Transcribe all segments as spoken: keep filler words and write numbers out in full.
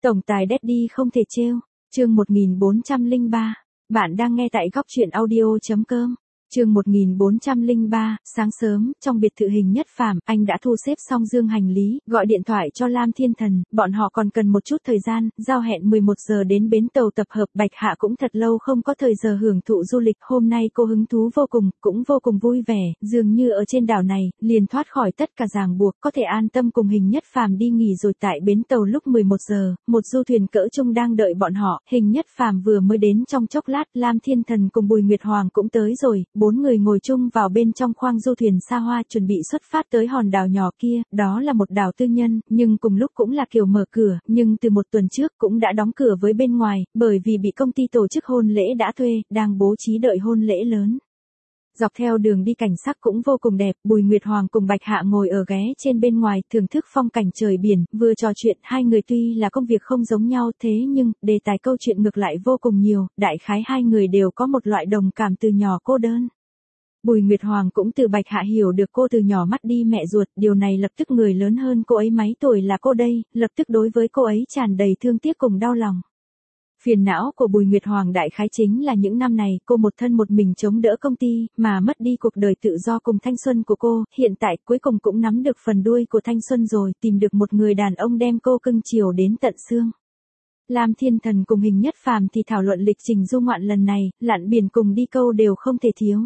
Tổng tài Daddy không thể trêu. Chương một nghìn bốn trăm lẻ ba. Bạn đang nghe tại góc truyện audio chấm com. Chương một nghìn bốn trăm lẻ ba, sáng sớm, trong biệt thự Hình Nhất Phàm, anh đã thu xếp xong dương hành lý, gọi điện thoại cho Lam Thiên Thần, bọn họ còn cần một chút thời gian, giao hẹn mười một giờ đến bến tàu tập hợp. Bạch Hạ cũng thật lâu không có thời giờ hưởng thụ du lịch, hôm nay cô hứng thú vô cùng, cũng vô cùng vui vẻ, dường như ở trên đảo này, liền thoát khỏi tất cả ràng buộc, có thể an tâm cùng Hình Nhất Phàm đi nghỉ rồi. Tại bến tàu lúc mười một giờ, một du thuyền cỡ trung đang đợi bọn họ, Hình Nhất Phàm vừa mới đến trong chốc lát, Lam Thiên Thần cùng Bùi Nguyệt Hoàng cũng tới rồi. Bốn người ngồi chung vào bên trong khoang du thuyền xa hoa chuẩn bị xuất phát tới hòn đảo nhỏ kia, đó là một đảo tư nhân, nhưng cùng lúc cũng là kiểu mở cửa, nhưng từ một tuần trước cũng đã đóng cửa với bên ngoài, bởi vì bị công ty tổ chức hôn lễ đã thuê, đang bố trí đợi hôn lễ lớn. Dọc theo đường đi cảnh sắc cũng vô cùng đẹp, Bùi Nguyệt Hoàng cùng Bạch Hạ ngồi ở ghé trên bên ngoài, thưởng thức phong cảnh trời biển, vừa trò chuyện, hai người tuy là công việc không giống nhau thế nhưng, đề tài câu chuyện ngược lại vô cùng nhiều, đại khái hai người đều có một loại đồng cảm từ nhỏ cô đơn. Bùi Nguyệt Hoàng cũng từ Bạch Hạ hiểu được cô từ nhỏ mất đi mẹ ruột, điều này lập tức người lớn hơn cô ấy mấy tuổi là cô đây, lập tức đối với cô ấy tràn đầy thương tiếc cùng đau lòng. Phiền não của Bùi Nguyệt Hoàng đại khái chính là những năm này cô một thân một mình chống đỡ công ty, mà mất đi cuộc đời tự do cùng thanh xuân của cô, hiện tại cuối cùng cũng nắm được phần đuôi của thanh xuân rồi, tìm được một người đàn ông đem cô cưng chiều đến tận xương. Lam Thiên Thần cùng Hình Nhất Phàm thì thảo luận lịch trình du ngoạn lần này, lặn biển cùng đi câu đều không thể thiếu.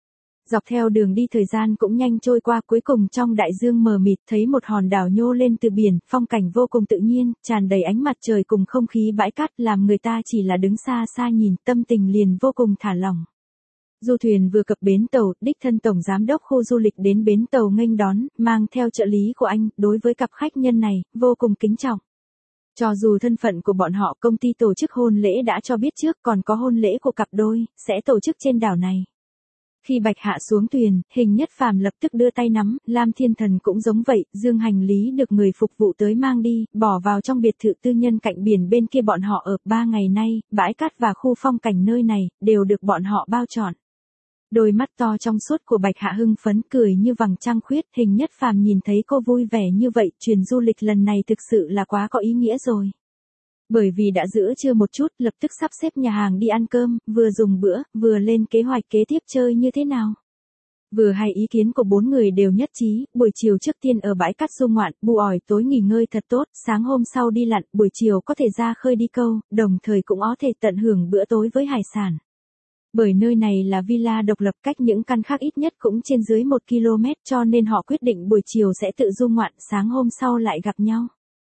Dọc theo đường đi thời gian cũng nhanh trôi qua, cuối cùng trong đại dương mờ mịt thấy một hòn đảo nhô lên từ biển, phong cảnh vô cùng tự nhiên, tràn đầy ánh mặt trời cùng không khí bãi cát, làm người ta chỉ là đứng xa xa nhìn, tâm tình liền vô cùng thả lỏng. Du thuyền vừa cập bến tàu, đích thân tổng giám đốc khu du lịch đến bến tàu nghênh đón, mang theo trợ lý của anh, đối với cặp khách nhân này, vô cùng kính trọng. Cho dù thân phận của bọn họ công ty tổ chức hôn lễ đã cho biết trước, còn có hôn lễ của cặp đôi, sẽ tổ chức trên đảo này. Khi Bạch Hạ xuống thuyền, Hình Nhất Phàm lập tức đưa tay nắm, Lam Thiên Thần cũng giống vậy, dương hành lý được người phục vụ tới mang đi, bỏ vào trong biệt thự tư nhân cạnh biển bên kia bọn họ ở. Ba ngày nay, bãi cát và khu phong cảnh nơi này, đều được bọn họ bao trọn. Đôi mắt to trong suốt của Bạch Hạ hưng phấn cười như vầng trăng khuyết, Hình Nhất Phàm nhìn thấy cô vui vẻ như vậy, chuyến du lịch lần này thực sự là quá có ý nghĩa rồi. Bởi vì đã giữa trưa một chút, lập tức sắp xếp nhà hàng đi ăn cơm, vừa dùng bữa, vừa lên kế hoạch kế tiếp chơi như thế nào. Vừa hay ý kiến của bốn người đều nhất trí, buổi chiều trước tiên ở bãi cát du ngoạn, bù ỏi tối nghỉ ngơi thật tốt, sáng hôm sau đi lặn, buổi chiều có thể ra khơi đi câu, đồng thời cũng có thể tận hưởng bữa tối với hải sản. Bởi nơi này là villa độc lập, cách những căn khác ít nhất cũng trên dưới một ki lô mét, cho nên họ quyết định buổi chiều sẽ tự du ngoạn, sáng hôm sau lại gặp nhau.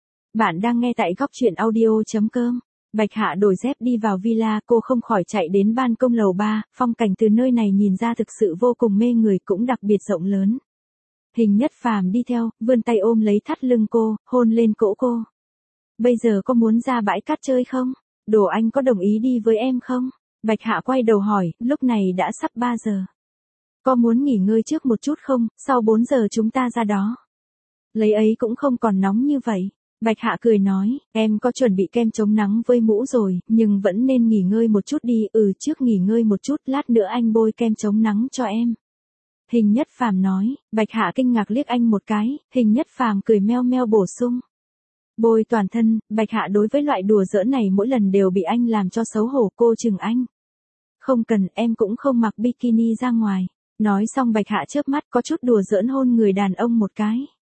Bạn đang nghe tại góc truyện audio chấm com. Bạch Hạ đổi dép đi vào villa, cô không khỏi chạy đến ban công lầu ba, phong cảnh từ nơi này nhìn ra thực sự vô cùng mê người, cũng đặc biệt rộng lớn. Hình Nhất Phàm đi theo, vươn tay ôm lấy thắt lưng cô, hôn lên cổ cô. Bây giờ có muốn ra bãi cát chơi không? Đồ Anh có đồng ý đi với em không? Bạch Hạ quay đầu hỏi, lúc này đã sắp ba giờ. Có muốn nghỉ ngơi trước một chút không, sau bốn giờ chúng ta ra đó. Lấy ấy cũng không còn nóng như vậy. Bạch Hạ cười nói, em có chuẩn bị kem chống nắng với mũ rồi, nhưng vẫn nên nghỉ ngơi một chút đi, ừ trước nghỉ ngơi một chút, lát nữa anh bôi kem chống nắng cho em. Hình Nhất Phàm nói, Bạch Hạ kinh ngạc liếc anh một cái, Hình Nhất Phàm cười meo meo bổ sung. Bôi toàn thân. Bạch Hạ đối với loại đùa giỡn này mỗi lần đều bị anh làm cho xấu hổ, cô chừng anh. Không cần, em cũng không mặc bikini ra ngoài. Nói xong Bạch Hạ chớp mắt có chút đùa giỡn hôn người đàn ông một cái.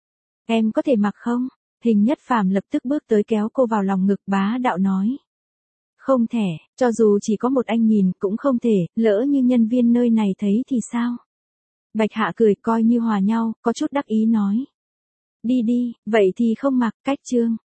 Em có thể mặc không? Hình Nhất Phàm lập tức bước tới kéo cô vào lòng ngực, bá đạo nói. Không thể, cho dù chỉ có một anh nhìn cũng không thể, lỡ như nhân viên nơi này thấy thì sao? Bạch Hạ cười coi như hòa nhau, có chút đắc ý nói. Đi đi, vậy thì không mặc, cách chương.